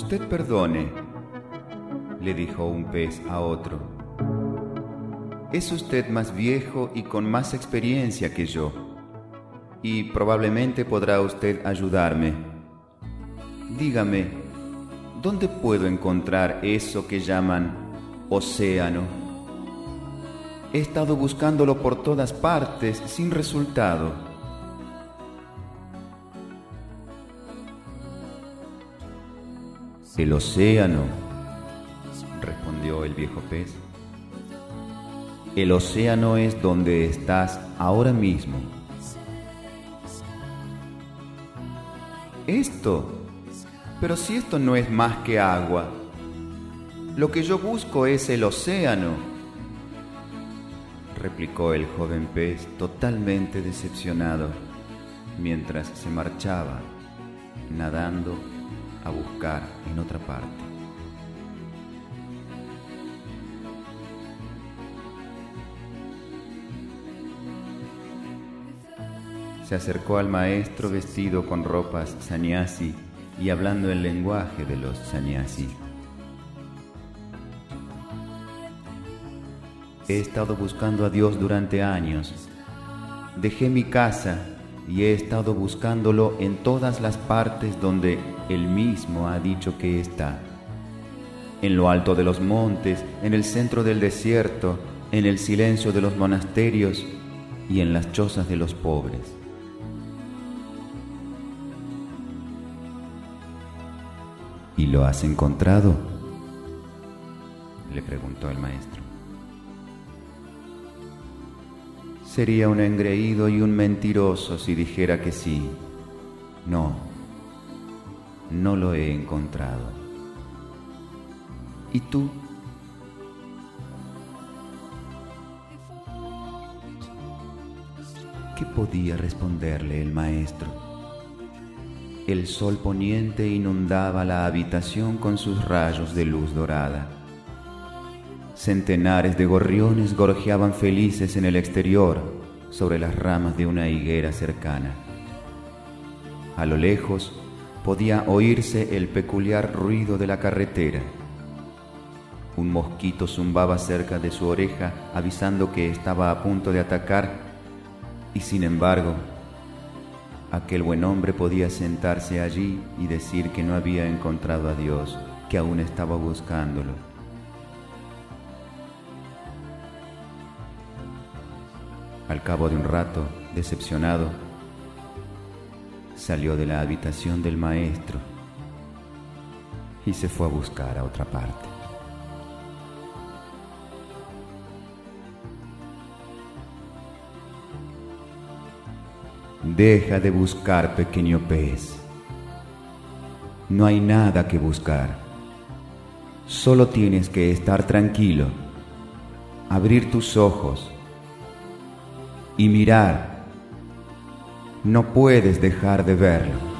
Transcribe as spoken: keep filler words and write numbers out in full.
Usted perdone, le dijo un pez a otro. Es usted más viejo y con más experiencia que yo, y probablemente podrá usted ayudarme. Dígame, ¿dónde puedo encontrar eso que llaman océano? He estado buscándolo por todas partes sin resultado. El océano, respondió el viejo pez. El océano es donde estás ahora mismo. ¿Esto? Pero si esto no es más que agua. Lo que yo busco es el océano, replicó el joven pez totalmente decepcionado, mientras se marchaba, nadando a buscar en otra parte. Se acercó al maestro vestido con ropas sannyasi y hablando el lenguaje de los sannyasi. He estado buscando a Dios durante años. Dejé mi casa y he estado buscándolo en todas las partes donde Él mismo ha dicho que está. En lo alto de los montes, en el centro del desierto, en el silencio de los monasterios y en las chozas de los pobres. ¿Y lo has encontrado?, le preguntó el maestro. Sería un engreído y un mentiroso si dijera que sí. No, no lo he encontrado. ¿Y tú? ¿Qué podía responderle el maestro? El sol poniente inundaba la habitación con sus rayos de luz dorada. Centenares de gorriones gorjeaban felices en el exterior sobre las ramas de una higuera cercana. A lo lejos podía oírse el peculiar ruido de la carretera. Un mosquito zumbaba cerca de su oreja avisando que estaba a punto de atacar, y sin embargo, aquel buen hombre podía sentarse allí y decir que no había encontrado a Dios, que aún estaba buscándolo. Al cabo de un rato, decepcionado, salió de la habitación del maestro y se fue a buscar a otra parte. Deja de buscar, pequeño pez. No hay nada que buscar. Solo tienes que estar tranquilo, abrir tus ojos y mirar. No puedes dejar de verlo.